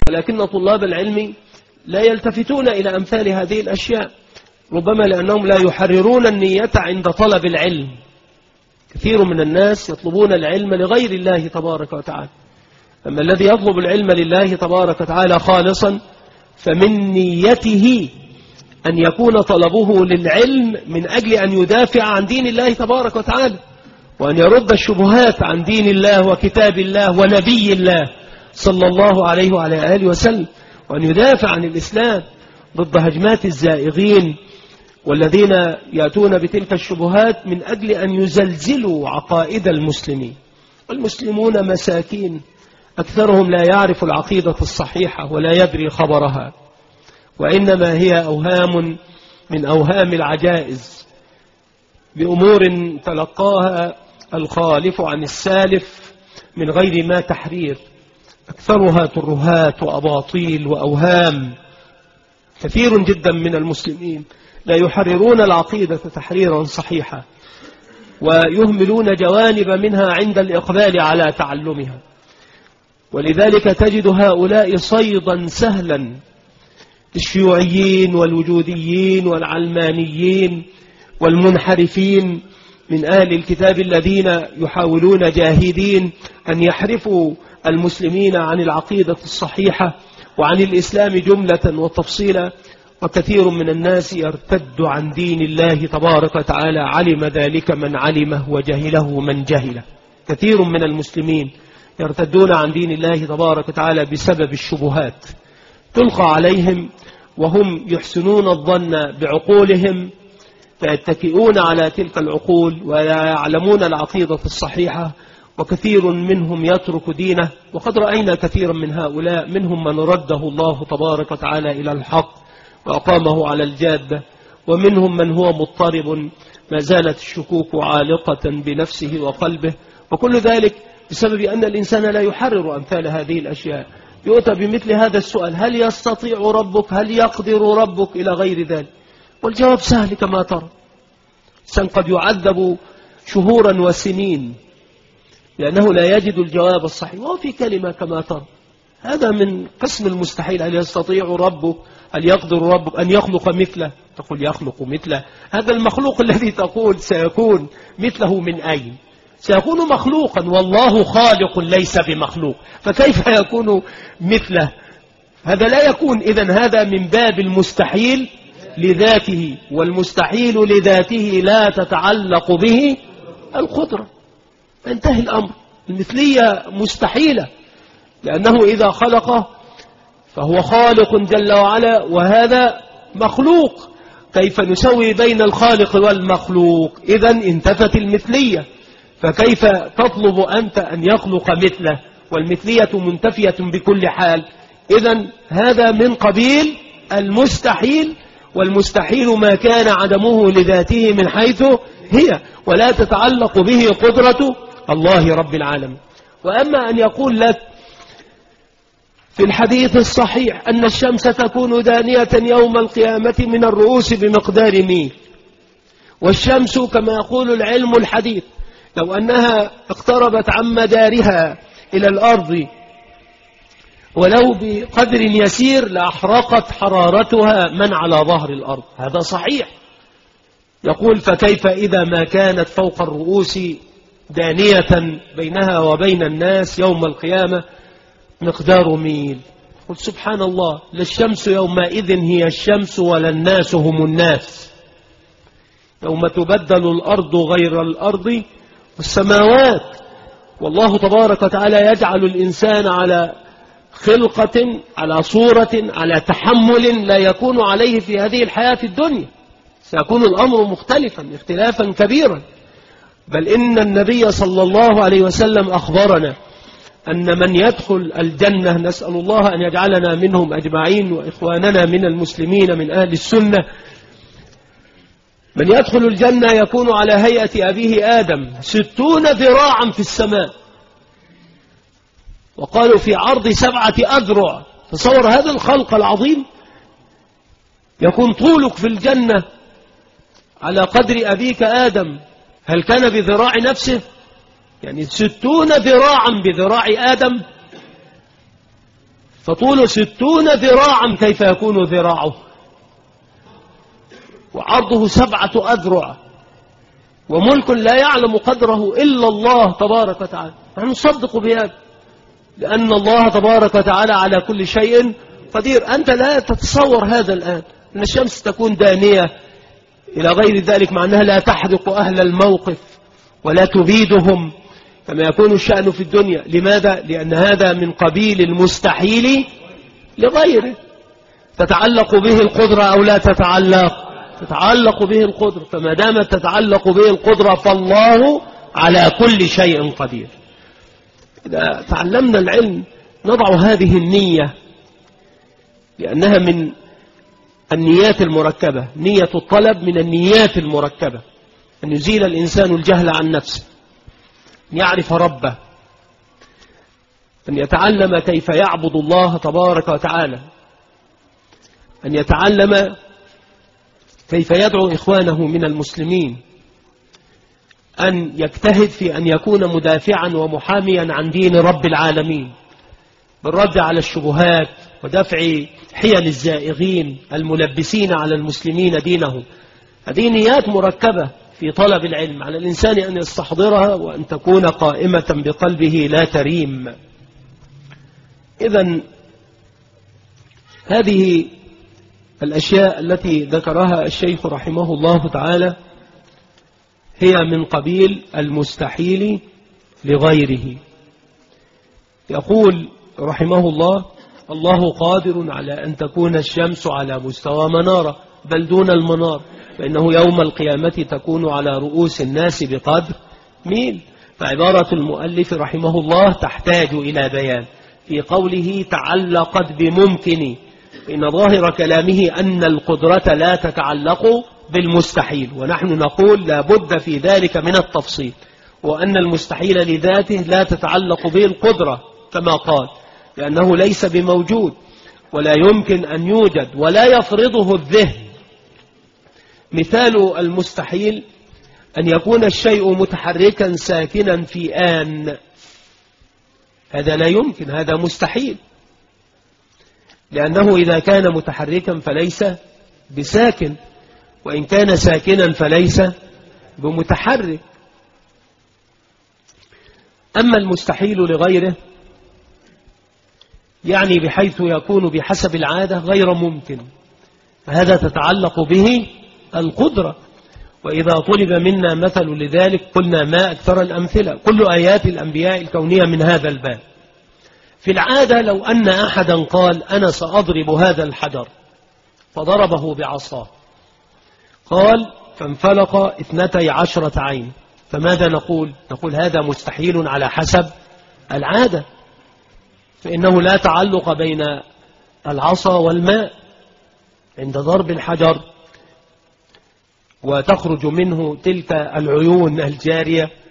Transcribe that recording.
ولكن طلاب العلم لا يلتفتون إلى أمثال هذه الأشياء، ربما لأنهم لا يحررون النية عند طلب العلم. كثير من الناس يطلبون العلم لغير الله تبارك وتعالى، أما الذي يطلب العلم لله تبارك وتعالى خالصا فمن نيته أن يكون طلبه للعلم من أجل أن يدافع عن دين الله تبارك وتعالى، وأن يرد الشبهات عن دين الله وكتاب الله ونبي الله صلى الله عليه وعلى آله وسلم، وأن يدافع عن الإسلام ضد هجمات الزائغين والذين يأتون بتلك الشبهات من أجل أن يزلزلوا عقائد المسلمين. والمسلمون مساكين، أكثرهم لا يعرف العقيدة الصحيحة ولا يدري خبرها، وإنما هي أوهام من أوهام العجائز بأمور تلقاها الخالف عن السالف من غير ما تحرير، أكثرها ترهات وأباطيل وأوهام. كثير جدا من المسلمين لا يحررون العقيدة تحريرا صحيحا، ويهملون جوانب منها عند الإقبال على تعلمها، ولذلك تجد هؤلاء صيدا سهلا الشيوعيين والوجوديين والعلمانيين والمنحرفين من أهل الكتاب الذين يحاولون جاهدين أن يحرفوا المسلمين عن العقيدة الصحيحة وعن الإسلام جملة وتفصيلا. وكثير من الناس يرتد عن دين الله تبارك وتعالى، علم ذلك من علمه وجهله من جهله. كثير من المسلمين يرتدون عن دين الله تبارك وتعالى بسبب الشبهات تلقى عليهم، وهم يحسنون الظن بعقولهم فيتكئون على تلك العقول ويعلمون العقيدة الصحيحة، وكثير منهم يترك دينه. وقد رأينا كثيرا من هؤلاء، منهم من رده الله تبارك وتعالى إلى الحق وأقامه على الجادة، ومنهم من هو مضطرب ما زالت الشكوك عالقة بنفسه وقلبه، وكل ذلك بسبب أن الإنسان لا يحرر أمثال هذه الأشياء. يؤتى بمثل هذا السؤال: هل يستطيع ربك؟ هل يقدر ربك؟ إلى غير ذلك. والجواب سهل كما ترى، الإنسان قد يعذب شهورا وسنين لأنه لا يجد الجواب الصحيح، وفي كلمة كما ترى. هذا من قسم المستحيل. هل يستطيع ربك؟ هل يقدر ربك أن يخلق مثله؟ تقول يخلق مثله، هذا المخلوق الذي تقول سيكون مثله من أين؟ سيكون مخلوقا، والله خالق ليس بمخلوق، فكيف يكون مثله؟ هذا لا يكون. إذن هذا من باب المستحيل لذاته، والمستحيل لذاته لا تتعلق به القدرة، انتهي الأمر. المثلية مستحيلة، لأنه إذا خلقه فهو خالق جل وعلا، وهذا مخلوق. كيف نسوي بين الخالق والمخلوق؟ إذن انتفت المثلية، فكيف تطلب أنت أن يخلق مثله والمثلية منتفية بكل حال؟ إذن هذا من قبيل المستحيل، والمستحيل ما كان عدمه لذاته من حيث هي، ولا تتعلق به قدرة الله رب العالمين. وأما أن يقول لك في الحديث الصحيح أن الشمس تكون دانية يوم القيامة من الرؤوس بمقدار ميل، والشمس كما يقول العلم الحديث لو أنها اقتربت عن مدارها إلى الأرض ولو بقدر يسير لأحرقت حرارتها من على ظهر الأرض. هذا صحيح. يقول فكيف إذا ما كانت فوق الرؤوس دانية بينها وبين الناس يوم القيامة مقدار ميل؟ قل سبحان الله، للشمس يومئذ هي الشمس ولا الناس هم الناس، يوم تبدل الأرض غير الأرض والسماوات. والله تبارك وتعالى يجعل الإنسان على خلقة، على صورة، على تحمل لا يكون عليه في هذه الحياة الدنيا. سيكون الأمر مختلفا اختلافا كبيرا. بل إن النبي صلى الله عليه وسلم أخبرنا أن من يدخل الجنة، نسأل الله أن يجعلنا منهم أجمعين وإخواننا من المسلمين من أهل السنة، من يدخل الجنة يكون على هيئة أبيه آدم 60 ذراعا في السماء، وقالوا في عرض 7 أذرع. تصور هذا الخلق العظيم، يكون طولك في الجنة على قدر أبيك آدم. هل كان بذراع نفسه؟ يعني 60 ذراعا بذراع آدم. فطوله 60 ذراعا كيف يكون ذراعه؟ وعرضه 7 أذرع، وملك لا يعلم قدره إلا الله تبارك وتعالى. نحن نصدق بهذا لأن الله تبارك وتعالى على كل شيء قدير. أنت لا تتصور هذا الآن، أن الشمس تكون دانية إلى غير ذلك، مع أنها لا تحرق أهل الموقف ولا تبيدهم كما يكون الشأن في الدنيا. لماذا؟ لأن هذا من قبيل المستحيل لغيره. تتعلق به القدرة أو لا تتعلق؟ تتعلق به القدرة، فما دامت تتعلق به القدرة فالله على كل شيء قدير. إذا تعلمنا العلم نضع هذه النية، لأنها من النيات المركبة. نية الطلب من النيات المركبة، أن يزيل الإنسان الجهل عن نفسه، أن يعرف ربه، أن يتعلم كيف يعبد الله تبارك وتعالى، أن يتعلم كيف يدعو إخوانه من المسلمين، أن يجتهد في أن يكون مدافعا ومحاميا عن دين رب العالمين بالرد على الشبهات ودفع حيل الزائغين الملبسين على المسلمين دينهم. هذه نيات مركبة في طلب العلم، على الإنسان أن يستحضرها وأن تكون قائمة بقلبه لا تريم. إذن هذه الأشياء التي ذكرها الشيخ رحمه الله تعالى هي من قبيل المستحيل لغيره. يقول رحمه الله: الله قادر على أن تكون الشمس على مستوى منارة بل دون المنار، فإنه يوم القيامة تكون على رؤوس الناس بقدر ميل. فعبارة المؤلف رحمه الله تحتاج إلى بيان في قوله تعلقت بممكن، إن ظاهر كلامه أن القدرة لا تتعلق بالمستحيل، ونحن نقول لا بد في ذلك من التفصيل، وأن المستحيل لذاته لا تتعلق به القدرة كما قال، لأنه ليس بموجود ولا يمكن أن يوجد ولا يفرضه الذهن. مثال المستحيل أن يكون الشيء متحركا ساكنا في آن، هذا لا يمكن، هذا مستحيل، لأنه إذا كان متحركا فليس بساكن، وإن كان ساكنا فليس بمتحرك. أما المستحيل لغيره يعني بحيث يكون بحسب العادة غير ممكن، فهذا تتعلق به القدرة. وإذا طلب منا مثل لذلك قلنا ما أكثر الأمثلة، كل آيات الأنبياء الكونية من هذا الباب. في العادة لو أن أحدا قال أنا سأضرب هذا الحجر فضربه بعصاه، قال فانفلق 12 عين، فماذا نقول؟ نقول هذا مستحيل على حسب العادة، فإنه لا تعلق بين العصا والماء عند ضرب الحجر وتخرج منه تلك العيون الجارية